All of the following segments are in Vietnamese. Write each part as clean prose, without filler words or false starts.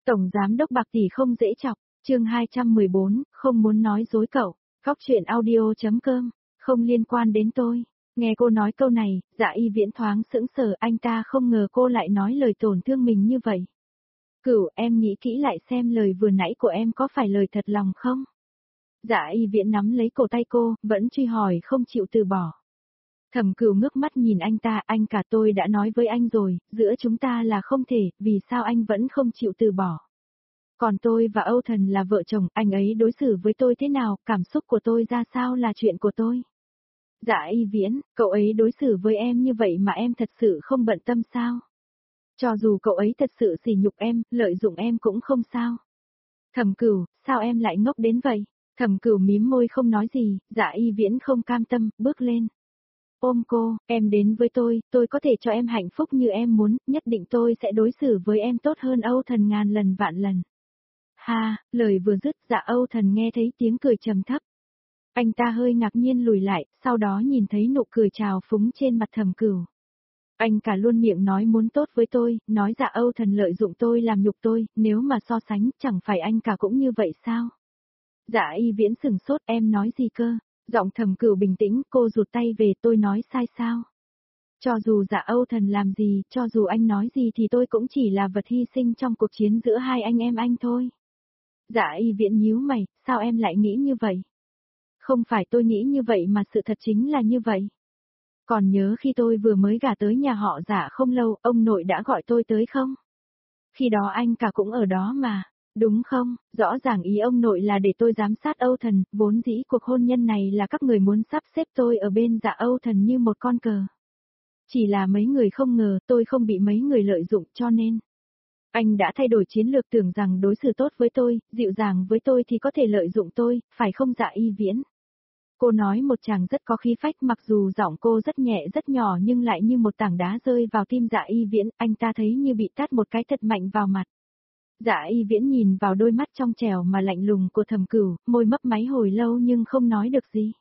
Tổng giám đốc Bạc tỷ không dễ chọc, chương 214, không muốn nói dối cậu. Góc chuyện audio.com, không liên quan đến tôi. Nghe cô nói câu này, Dạ Y Viễn thoáng sững sờ, anh ta không ngờ cô lại nói lời tổn thương mình như vậy. Cửu, em nghĩ kỹ lại xem lời vừa nãy của em có phải lời thật lòng không? Dạ Y Viễn nắm lấy cổ tay cô, vẫn truy hỏi không chịu từ bỏ. Thẩm Cửu ngước mắt nhìn anh ta, anh cả tôi đã nói với anh rồi, giữa chúng ta là không thể, vì sao anh vẫn không chịu từ bỏ? Còn tôi và Âu Thần là vợ chồng, anh ấy đối xử với tôi thế nào, cảm xúc của tôi ra sao là chuyện của tôi. Dạ Y Viễn, cậu ấy đối xử với em như vậy mà em thật sự không bận tâm sao? Cho dù cậu ấy thật sự sỉ nhục em, lợi dụng em cũng không sao. Thẩm Cửu, sao em lại ngốc đến vậy? Thẩm Cửu mím môi không nói gì, Dạ Y Viễn không cam tâm, bước lên. Ôm cô, em đến với tôi có thể cho em hạnh phúc như em muốn, nhất định tôi sẽ đối xử với em tốt hơn Âu Thần ngàn lần vạn lần. Ha, lời vừa dứt, Dạ Âu Thần nghe thấy tiếng cười trầm thấp. Anh ta hơi ngạc nhiên lùi lại, sau đó nhìn thấy nụ cười trào phúng trên mặt Thẩm Cửu. Anh cả luôn miệng nói muốn tốt với tôi, nói Dạ Âu Thần lợi dụng tôi làm nhục tôi, nếu mà so sánh, chẳng phải anh cả cũng như vậy sao? Dạ Y Viễn sừng sốt, em nói gì cơ? Giọng Thẩm Cửu bình tĩnh, cô rụt tay về, tôi nói sai sao? Cho dù Dạ Âu Thần làm gì, cho dù anh nói gì thì tôi cũng chỉ là vật hy sinh trong cuộc chiến giữa hai anh em anh thôi. Dạ Y Viễn nhíu mày, sao em lại nghĩ như vậy? Không phải tôi nghĩ như vậy mà sự thật chính là như vậy. Còn nhớ khi tôi vừa mới gả tới nhà họ Dạ không lâu, ông nội đã gọi tôi tới không? Khi đó anh cả cũng ở đó mà. Đúng không, rõ ràng ý ông nội là để tôi giám sát Âu Thần, vốn dĩ cuộc hôn nhân này là các người muốn sắp xếp tôi ở bên Dạ Âu Thần như một con cờ. Chỉ là mấy người không ngờ tôi không bị mấy người lợi dụng cho nên. Anh đã thay đổi chiến lược tưởng rằng đối xử tốt với tôi, dịu dàng với tôi thì có thể lợi dụng tôi, phải không Dạ Y Viễn? Cô nói một chàng rất có khí phách, mặc dù giọng cô rất nhẹ rất nhỏ nhưng lại như một tảng đá rơi vào tim Dạ Y Viễn, anh ta thấy như bị tát một cái thật mạnh vào mặt. Dạ Y Viễn nhìn vào đôi mắt trong trẻo mà lạnh lùng của Thẩm Cửu, môi mấp máy hồi lâu nhưng không nói được gì.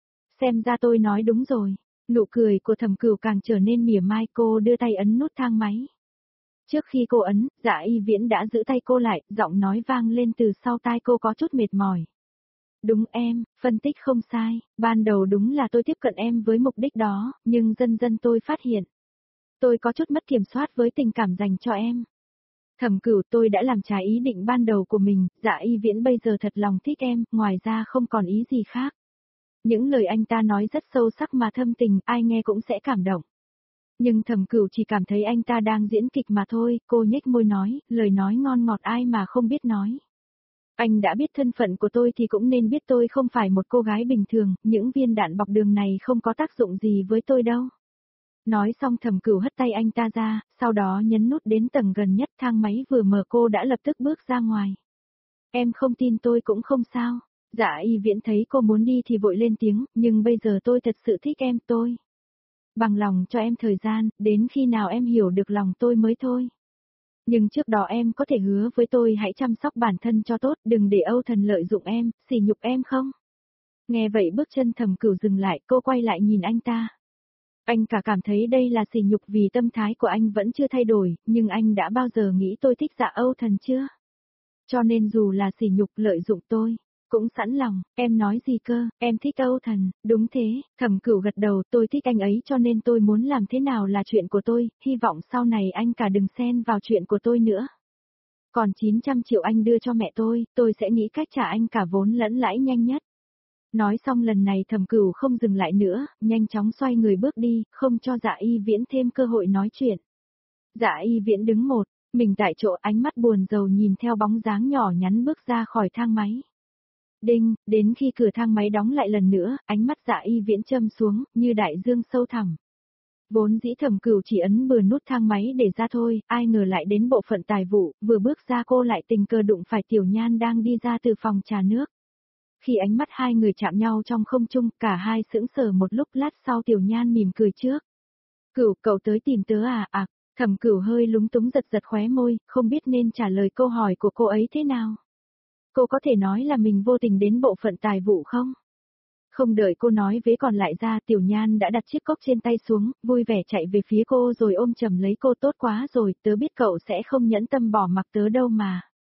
Xem ra tôi nói đúng rồi. Nụ cười của Thẩm Cửu càng trở nên mỉa mai, cô đưa tay ấn nút thang máy. Trước khi cô ấn, Dạ Y Viễn đã giữ tay cô lại, giọng nói vang lên từ sau tai cô có chút mệt mỏi. Đúng em, phân tích không sai, ban đầu đúng là tôi tiếp cận em với mục đích đó, nhưng dần dần tôi phát hiện. Tôi có chút mất kiểm soát với tình cảm dành cho em. Thẩm Cửu, tôi đã làm trái ý định ban đầu của mình, Dạ Y Viễn bây giờ thật lòng thích em, ngoài ra không còn ý gì khác. Những lời anh ta nói rất sâu sắc mà thâm tình, ai nghe cũng sẽ cảm động. Nhưng Thẩm Cửu chỉ cảm thấy anh ta đang diễn kịch mà thôi, cô nhếch môi nói, lời nói ngon ngọt ai mà không biết nói. Anh đã biết thân phận của tôi thì cũng nên biết tôi không phải một cô gái bình thường, những viên đạn bọc đường này không có tác dụng gì với tôi đâu. Nói xong Thẩm Cửu hất tay anh ta ra, sau đó nhấn nút đến tầng gần nhất, thang máy vừa mở cô đã lập tức bước ra ngoài. Em không tin tôi cũng không sao. Dạ Y Viễn thấy cô muốn đi thì vội lên tiếng, nhưng bây giờ tôi thật sự thích em, tôi. Bằng lòng cho em thời gian, đến khi nào em hiểu được lòng tôi mới thôi. Nhưng trước đó em có thể hứa với tôi hãy chăm sóc bản thân cho tốt, đừng để Âu Thần lợi dụng em, sỉ nhục em không? Nghe vậy bước chân Thẩm Cửu dừng lại, cô quay lại nhìn anh ta. Anh cả cảm thấy đây là sỉ nhục vì tâm thái của anh vẫn chưa thay đổi, nhưng anh đã bao giờ nghĩ tôi thích Dạ Âu Thần chưa? Cho nên dù là sỉ nhục lợi dụng tôi, cũng sẵn lòng. Em nói gì cơ, em thích Âu Thần, đúng thế, Thẩm Cửu gật đầu, tôi thích anh ấy cho nên tôi muốn làm thế nào là chuyện của tôi, hy vọng sau này anh cả đừng xen vào chuyện của tôi nữa. Còn 900 triệu anh đưa cho mẹ tôi sẽ nghĩ cách trả anh cả vốn lẫn lãi nhanh nhất. Nói xong lần này Thẩm Cửu không dừng lại nữa, nhanh chóng xoay người bước đi, không cho Dạ Y Viễn thêm cơ hội nói chuyện. Dạ Y Viễn đứng một mình tại chỗ, ánh mắt buồn rầu nhìn theo bóng dáng nhỏ nhắn bước ra khỏi thang máy. Đinh, đến khi cửa thang máy đóng lại lần nữa, ánh mắt Dạ Y Viễn châm xuống, như đại dương sâu thẳm. Vốn dĩ Thẩm Cửu chỉ ấn bừa nút thang máy để ra thôi, ai ngờ lại đến bộ phận tài vụ, vừa bước ra cô lại tình cờ đụng phải Tiểu Nhan đang đi ra từ phòng trà nước. Khi ánh mắt hai người chạm nhau trong không trung, cả hai sững sờ một lúc, lát sau Tiểu Nhan mỉm cười trước. Cửu, cậu tới tìm tớ à? Thẩm Cửu hơi lúng túng giật giật khóe môi, không biết nên trả lời câu hỏi của cô ấy thế nào. Cô có thể nói là mình vô tình đến bộ phận tài vụ không? Không đợi cô nói vế còn lại ra, Tiểu Nhan đã đặt chiếc cốc trên tay xuống, vui vẻ chạy về phía cô rồi ôm chầm lấy cô. Tốt quá rồi, tớ biết cậu sẽ không nhẫn tâm bỏ mặc tớ đâu mà.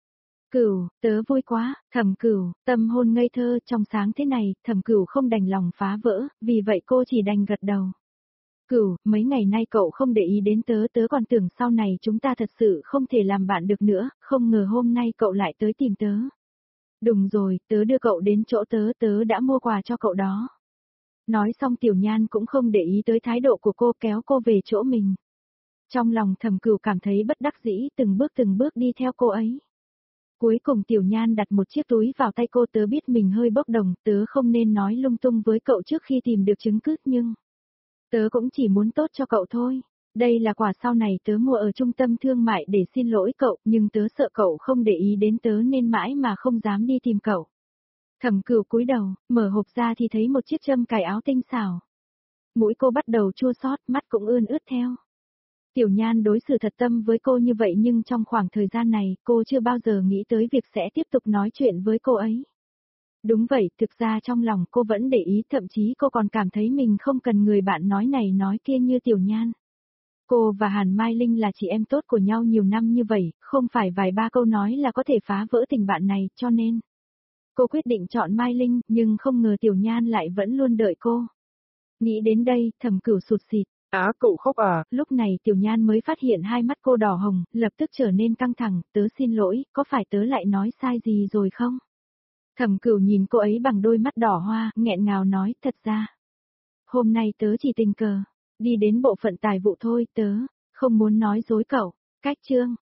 Cửu, tớ vui quá, Thẩm Cửu, tâm hồn ngây thơ trong sáng thế này, Thẩm Cửu không đành lòng phá vỡ, vì vậy cô chỉ đành gật đầu. Cửu, mấy ngày nay cậu không để ý đến tớ, tớ còn tưởng sau này chúng ta thật sự không thể làm bạn được nữa, không ngờ hôm nay cậu lại tới tìm tớ. Đúng rồi, tớ đưa cậu đến chỗ tớ, tớ đã mua quà cho cậu đó. Nói xong Tiểu Nhan cũng không để ý tới thái độ của cô, kéo cô về chỗ mình. Trong lòng Thẩm Cửu cảm thấy bất đắc dĩ, từng bước đi theo cô ấy. Cuối cùng Tiểu Nhan đặt một chiếc túi vào tay cô, tớ biết mình hơi bốc đồng, tớ không nên nói lung tung với cậu trước khi tìm được chứng cứ, nhưng tớ cũng chỉ muốn tốt cho cậu thôi. Đây là quà sau này tớ mua ở trung tâm thương mại để xin lỗi cậu, nhưng tớ sợ cậu không để ý đến tớ nên mãi mà không dám đi tìm cậu. Thẩm Cửu cúi đầu, mở hộp ra thì thấy một chiếc châm cài áo tinh xảo. Mũi cô bắt đầu chua xót, mắt cũng ươn ướt theo. Tiểu Nhan đối xử thật tâm với cô như vậy nhưng trong khoảng thời gian này cô chưa bao giờ nghĩ tới việc sẽ tiếp tục nói chuyện với cô ấy. Đúng vậy, thực ra trong lòng cô vẫn để ý, thậm chí cô còn cảm thấy mình không cần người bạn nói này nói kia như Tiểu Nhan. Cô và Hàn Mai Linh là chị em tốt của nhau nhiều năm như vậy, không phải vài ba câu nói là có thể phá vỡ tình bạn này, cho nên cô quyết định chọn Mai Linh, nhưng không ngờ Tiểu Nhan lại vẫn luôn đợi cô. Nghĩ đến đây, Thẩm Cửu sụt sịt. Cậu khóc à? Lúc này Tiểu Nhan mới phát hiện hai mắt cô đỏ hồng, lập tức trở nên căng thẳng, tớ xin lỗi, có phải tớ lại nói sai gì rồi không? Thẩm Cửu nhìn cô ấy bằng đôi mắt đỏ hoa, nghẹn ngào nói, thật ra, hôm nay tớ chỉ tình cờ, đi đến bộ phận tài vụ thôi, tớ không muốn nói dối cậu. Cách chương